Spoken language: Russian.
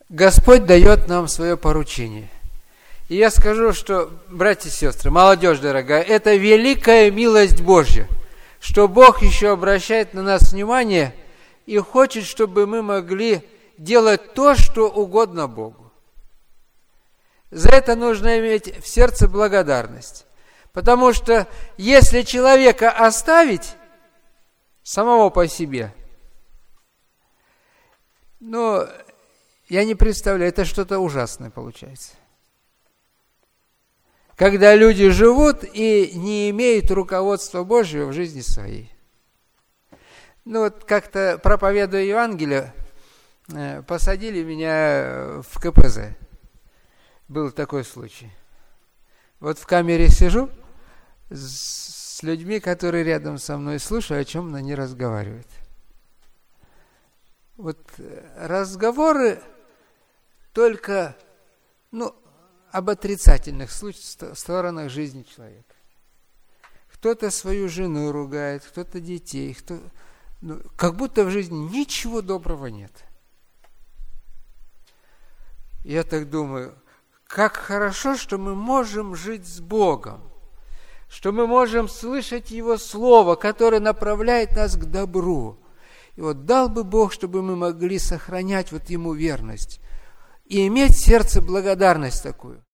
Господь дает нам свое поручение. И я скажу, что, братья и сестры, молодежь дорогая, это великая милость Божья, что Бог еще обращает на нас внимание и хочет, чтобы мы могли делать то, что угодно Богу. За это нужно иметь в сердце благодарность. Потому что если человека оставить самого по себе, я не представляю, это что-то ужасное получается. Когда люди живут и не имеют руководства Божьего в жизни своей. Как-то проповедуя Евангелие, посадили меня в КПЗ. Был такой случай. В камере сижу с людьми, которые рядом со мной, слушаю, о чем они разговаривают. Разговоры только, об отрицательных сторонах жизни человека. Кто-то свою жену ругает, кто-то детей, как будто в жизни ничего доброго нет. Я так думаю, как хорошо, что мы можем жить с Богом, что мы можем слышать Его Слово, которое направляет нас к добру. И дал бы Бог, чтобы мы могли сохранять Ему верность и иметь в сердце благодарность такую.